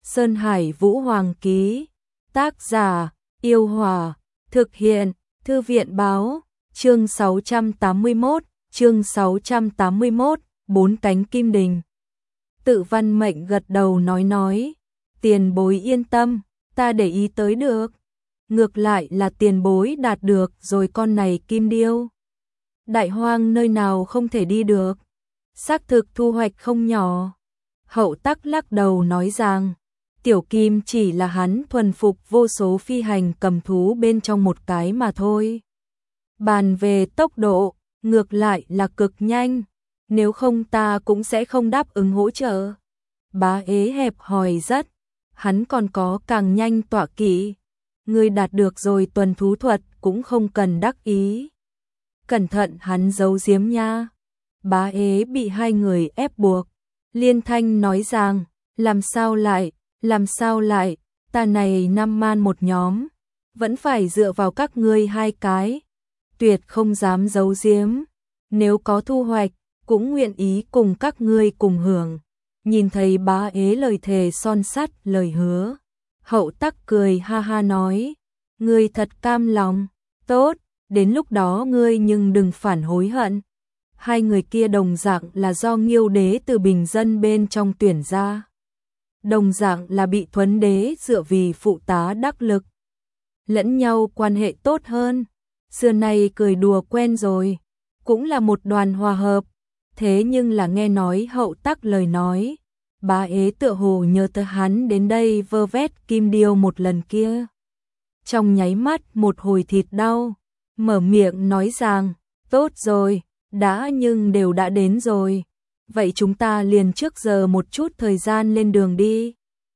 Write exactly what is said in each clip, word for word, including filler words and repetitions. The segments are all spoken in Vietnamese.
Sơn Hải Vũ Hoàng ký. Tác giả, Yêu Hòa. Thực hiện, Thư viện Báo. Chương sáu trăm tám mươi mốt, chương sáu trăm tám mươi mốt, bốn cánh kim đình. Tự Văn Mệnh gật đầu nói nói, tiền bối yên tâm, ta để ý tới được. Ngược lại là tiền bối đạt được rồi con này kim điêu. Đại hoang nơi nào không thể đi được, xác thực thu hoạch không nhỏ. Hậu Tắc lắc đầu nói rằng, tiểu kim chỉ là hắn thuần phục vô số phi hành cầm thú bên trong một cái mà thôi. Bàn về tốc độ, ngược lại là cực nhanh, nếu không ta cũng sẽ không đáp ứng hỗ trợ. Bá ế hẹp hòi rất, hắn còn có càng nhanh tọa kỵ. Ngươi đạt được rồi tuần thú thuật cũng không cần đắc ý. Cẩn thận hắn giấu giếm nha. Bá ế bị hai người ép buộc. Liên thanh nói rằng, làm sao lại, làm sao lại, ta này năm man một nhóm, vẫn phải dựa vào các ngươi hai cái. Tuyệt không dám giấu giếm, nếu có thu hoạch, cũng nguyện ý cùng các ngươi cùng hưởng. Nhìn thấy bá ế lời thề son sắt lời hứa, Hậu Tắc cười ha ha nói, ngươi thật cam lòng, tốt, đến lúc đó ngươi nhưng đừng phản hối hận. Hai người kia đồng dạng là do Nghiêu đế từ bình dân bên trong tuyển ra. Đồng dạng là bị Thuấn đế dựa vì phụ tá đắc lực. Lẫn nhau quan hệ tốt hơn, xưa nay cười đùa quen rồi, cũng là một đoàn hòa hợp. Thế nhưng là nghe nói Hậu Tắc lời nói, bá ế tựa hồ nhớ tới hắn đến đây vơ vét kim điêu một lần kia. Trong nháy mắt một hồi thịt đau, mở miệng nói rằng, tốt rồi, đã nhưng đều đã đến rồi, vậy chúng ta liền trước giờ một chút thời gian lên đường đi.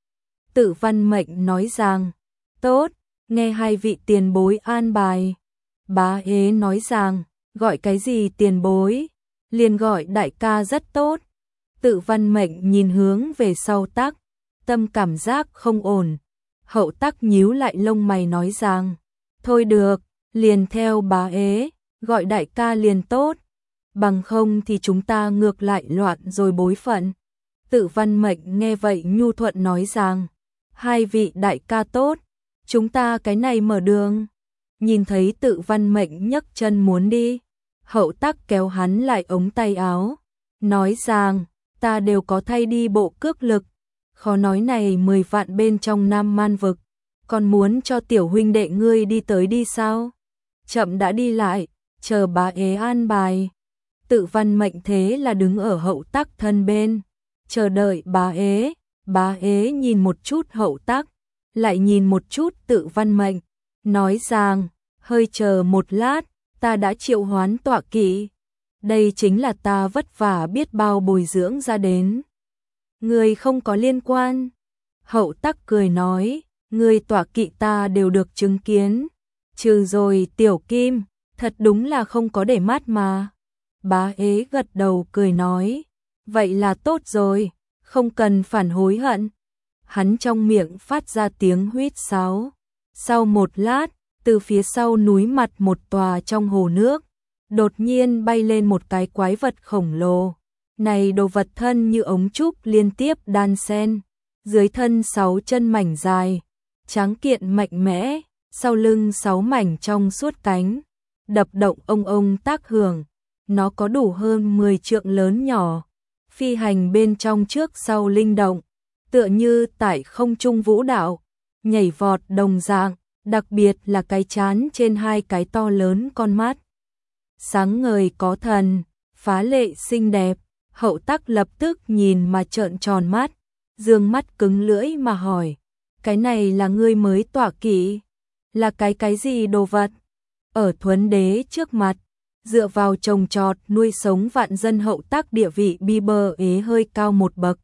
Tự Văn Mệnh nói rằng, tốt, nghe hai vị tiền bối an bài. Bá ế nói rằng, gọi cái gì tiền bối, liền gọi đại ca rất tốt. Tự Văn Mệnh nhìn hướng về sau Tắc, tâm cảm giác không ổn. Hậu Tắc nhíu lại lông mày nói rằng, thôi được, liền theo bá ế, gọi đại ca liền tốt. Bằng không thì chúng ta ngược lại loạn rồi bối phận. Tự Văn Mệnh nghe vậy nhu thuận nói rằng, hai vị đại ca tốt, chúng ta cái này mở đường. Nhìn thấy Tự Văn Mệnh nhấc chân muốn đi, Hậu Tắc kéo hắn lại ống tay áo, nói rằng, ta đều có thay đi bộ cước lực, khó nói này mười vạn bên trong Nam Man vực, còn muốn cho tiểu huynh đệ ngươi đi tới đi sao? Chậm đã đi lại, chờ bá ế an bài. Tự Văn Mệnh thế là đứng ở Hậu Tắc thân bên, chờ đợi bá ế. Bá ế nhìn một chút Hậu Tắc, lại nhìn một chút Tự Văn Mệnh, nói rằng, hơi chờ một lát, ta đã triệu hoán tọa kỵ. Đây chính là ta vất vả biết bao bồi dưỡng ra đến. Người không có liên quan. Hậu Tắc cười nói, người tọa kỵ ta đều được chứng kiến. Trừ rồi tiểu kim, thật đúng là không có để mắt mà. Bá ế gật đầu cười nói, vậy là tốt rồi, không cần phản hối hận. Hắn trong miệng phát ra tiếng huýt sáo. Sau một lát, từ phía sau núi mặt một tòa trong hồ nước, đột nhiên bay lên một cái quái vật khổng lồ. Này đồ vật thân như ống trúc liên tiếp đan xen, dưới thân sáu chân mảnh dài, tráng kiện mạnh mẽ, sau lưng sáu mảnh trong suốt cánh, đập động ông ông tác hưởng. Nó có đủ hơn mười trượng lớn nhỏ, phi hành bên trong trước sau linh động, tựa như tại không trung vũ đạo, nhảy vọt đồng dạng, đặc biệt là cái trán trên hai cái to lớn con mắt. Sáng ngời có thần, phá lệ xinh đẹp. Hậu Tắc lập tức nhìn mà trợn tròn mắt, dương mắt cứng lưỡi mà hỏi, cái này là ngươi mới tọa kỵ? Là cái cái gì đồ vật? Ở Thuấn đế trước mặt, dựa vào trồng trọt nuôi sống vạn dân Hậu Tắc địa vị bi bơ ế hơi cao một bậc.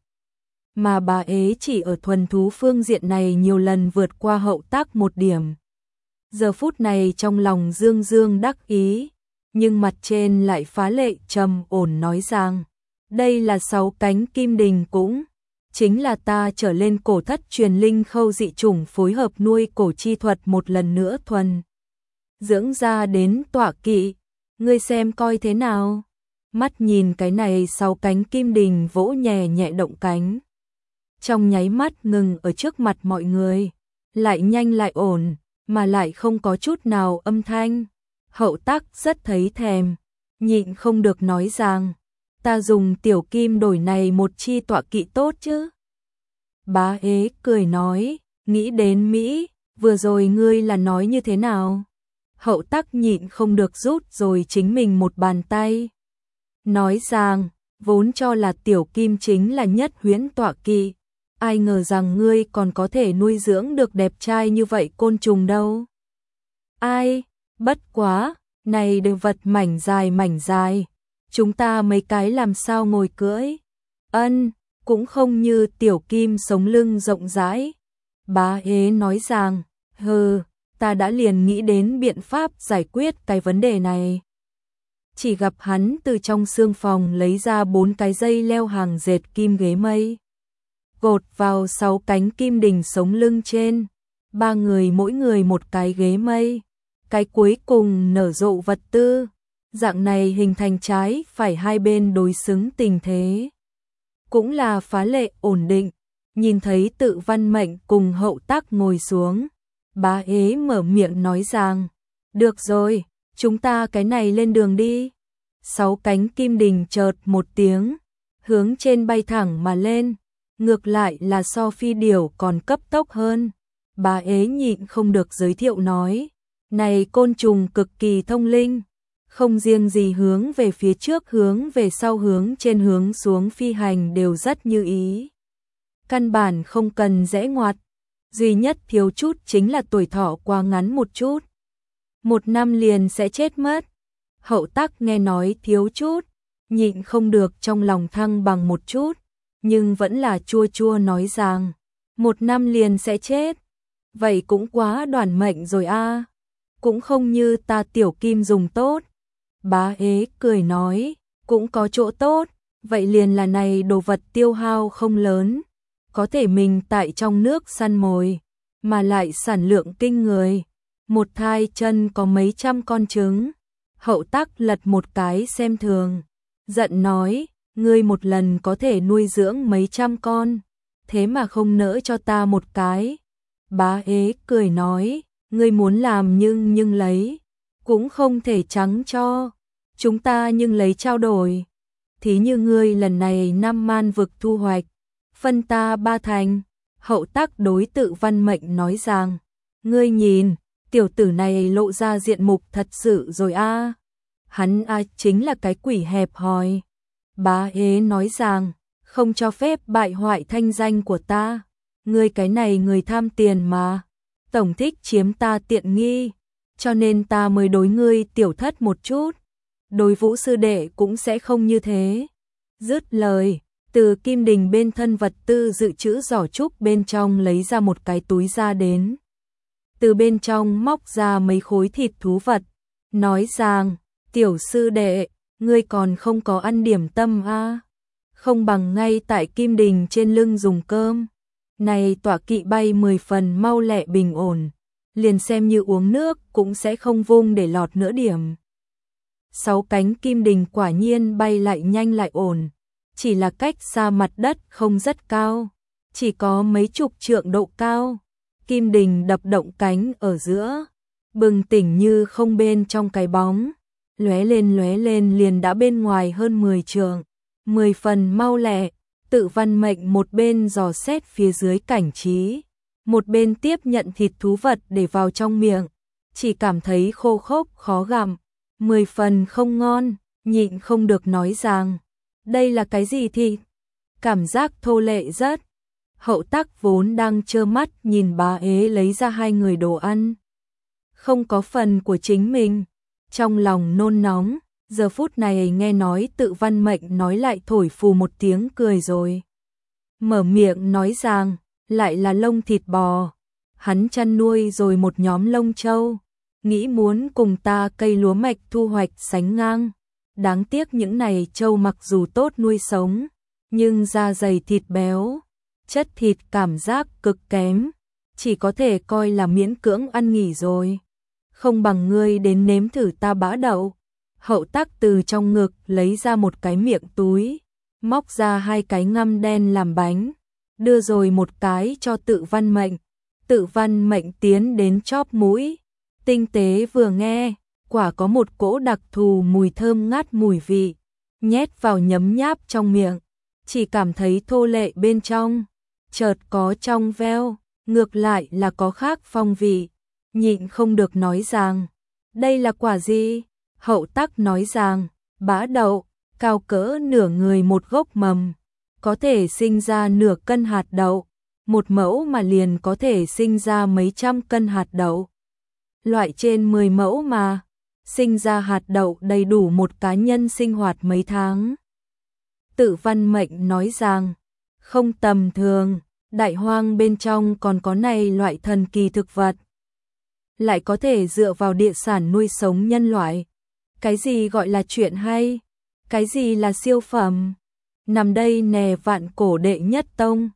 Mà bà ế chỉ ở thuần thú phương diện này nhiều lần vượt qua Hậu Tắc một điểm. Giờ phút này trong lòng dương dương đắc ý, nhưng mặt trên lại phá lệ trầm ổn nói rằng, đây là sáu cánh kim đình cũng, chính là ta trở lên cổ thất truyền linh khâu dị chủng phối hợp nuôi cổ chi thuật một lần nữa thuần. Dưỡng ra đến tọa kỵ, ngươi xem coi thế nào. Mắt nhìn cái này sáu cánh kim đình vỗ nhẹ nhẹ động cánh. trong nháy mắt ngừng ở trước mặt mọi người, lại nhanh lại ổn, mà lại không có chút nào âm thanh. Hậu Tắc rất thấy thèm, nhịn không được nói rằng, ta dùng tiểu kim đổi này một chi tọa kỵ tốt chứ. Bá ế cười nói, nghĩ đến Mỹ, vừa rồi ngươi là nói như thế nào? Hậu Tắc nhịn không được rút rồi chính mình một bàn tay. Nói rằng, vốn cho là tiểu kim chính là nhất huyễn tọa kỵ, ai ngờ rằng ngươi còn có thể nuôi dưỡng được đẹp trai như vậy côn trùng đâu. Ai, bất quá, này đều vật mảnh dài mảnh dài, chúng ta mấy cái làm sao ngồi cưỡi? Ân, cũng không như tiểu kim sống lưng rộng rãi. Bá ế nói rằng, hừ, ta đã liền nghĩ đến biện pháp giải quyết cái vấn đề này. Chỉ gặp hắn từ trong xương phòng lấy ra bốn cái dây leo hàng dệt kim ghế mây, gột vào sáu cánh kim đình sống lưng trên, ba người mỗi người một cái ghế mây, cái cuối cùng nở rộ vật tư, dạng này hình thành trái phải hai bên đối xứng tình thế. Cũng là phá lệ ổn định, nhìn thấy Tự Văn Mệnh cùng Hậu Tắc ngồi xuống, bá ế mở miệng nói rằng, được rồi, chúng ta cái này lên đường đi. Sáu cánh kim đình chợt một tiếng, hướng trên bay thẳng mà lên, ngược lại là so phi điểu còn cấp tốc hơn. Bá ế nhịn không được giới thiệu nói, này côn trùng cực kỳ thông linh, không riêng gì hướng về phía trước hướng về sau hướng trên hướng xuống phi hành đều rất như ý. Căn bản không cần rẽ ngoặt, duy nhất thiếu chút chính là tuổi thọ quá ngắn một chút. Một năm liền sẽ chết mất. Hậu Tắc nghe nói thiếu chút, nhịn không được trong lòng thăng bằng một chút, nhưng vẫn là chua chua nói rằng, một năm liền sẽ chết. Vậy cũng quá đoản mệnh rồi a, cũng không như ta tiểu kim dùng tốt. Bá ế cười nói, cũng có chỗ tốt, vậy liền là này đồ vật tiêu hao không lớn, có thể mình tại trong nước săn mồi, mà lại sản lượng kinh người, một thai chân có mấy trăm con trứng. Hậu Tắc lật một cái xem thường, giận nói, ngươi một lần có thể nuôi dưỡng mấy trăm con, thế mà không nỡ cho ta một cái. Bá ế cười nói, ngươi muốn làm nhưng nhưng lấy, cũng không thể trắng cho, chúng ta nhưng lấy trao đổi. Thí như ngươi lần này năm man vực thu hoạch, phân ta ba thành. Hậu Tắc đối Tự Văn Mệnh nói rằng, ngươi nhìn, tiểu tử này lộ ra diện mục thật sự rồi a. À. Hắn a à chính là cái quỷ hẹp hòi. Bá ế nói rằng, không cho phép bại hoại thanh danh của ta. Ngươi cái này người tham tiền mà, tổng thích chiếm ta tiện nghi, cho nên ta mới đối ngươi tiểu thất một chút. Đối Vũ sư đệ cũng sẽ không như thế. Dứt lời, từ kim đình bên thân vật tư dự trữ giỏ trúc bên trong lấy ra một cái túi ra đến. Từ bên trong móc ra mấy khối thịt thú vật, nói rằng, tiểu sư đệ, ngươi còn không có ăn điểm tâm a, à? Không bằng ngay tại kim đình trên lưng dùng cơm. Này tọa kỵ bay mười phần mau lẹ bình ổn, liền xem như uống nước cũng sẽ không vung để lọt nửa điểm. Sáu cánh kim đình quả nhiên bay lại nhanh lại ổn, chỉ là cách xa mặt đất không rất cao, chỉ có mấy chục trượng độ cao. Kim đình đập động cánh ở giữa, bừng tỉnh như không bên trong cái bóng, lóe lên lóe lên liền đã bên ngoài hơn mười trượng, mười phần mau lẹ. Tự Văn Mệnh một bên dò xét phía dưới cảnh trí, một bên tiếp nhận thịt thú vật để vào trong miệng, chỉ cảm thấy khô khốc khó gặm, mười phần không ngon, nhịn không được nói rằng, đây là cái gì thịt? Cảm giác thô lệ rất. Hậu Tắc vốn đang trơ mắt nhìn bá ế lấy ra hai người đồ ăn, không có phần của chính mình, trong lòng nôn nóng. Giờ phút này nghe nói Tự Văn Mệnh nói lại thổi phù một tiếng cười rồi. Mở miệng nói rằng, lại là lông thịt bò. Hắn chăn nuôi rồi một nhóm lông trâu, nghĩ muốn cùng ta cây lúa mạch thu hoạch sánh ngang. Đáng tiếc những này trâu mặc dù tốt nuôi sống, nhưng da dày thịt béo, chất thịt cảm giác cực kém, chỉ có thể coi là miễn cưỡng ăn nghỉ rồi. Không bằng ngươi đến nếm thử ta bã đậu. Hậu Tắc từ trong ngực lấy ra một cái miệng túi, móc ra hai cái ngăm đen làm bánh, đưa rồi một cái cho Tự Văn Mệnh. Tự Văn Mệnh tiến đến chóp mũi, tinh tế vừa nghe, quả có một cỗ đặc thù mùi thơm ngát mùi vị, nhét vào nhấm nháp trong miệng, chỉ cảm thấy thô lệ bên trong, chợt có trong veo, ngược lại là có khác phong vị, nhịn không được nói rằng, đây là quả gì? Hậu Tắc nói rằng, bã đậu, cao cỡ nửa người một gốc mầm, có thể sinh ra nửa cân hạt đậu, một mẫu mà liền có thể sinh ra mấy trăm cân hạt đậu. Loại trên mười mẫu mà, sinh ra hạt đậu đầy đủ một cá nhân sinh hoạt mấy tháng. Tự Văn Mệnh nói rằng, không tầm thường, đại hoang bên trong còn có này loại thần kỳ thực vật. Lại có thể dựa vào địa sản nuôi sống nhân loại. Cái gì gọi là chuyện hay? Cái gì là siêu phẩm? Nằm đây nè Vạn Cổ đệ nhất tông,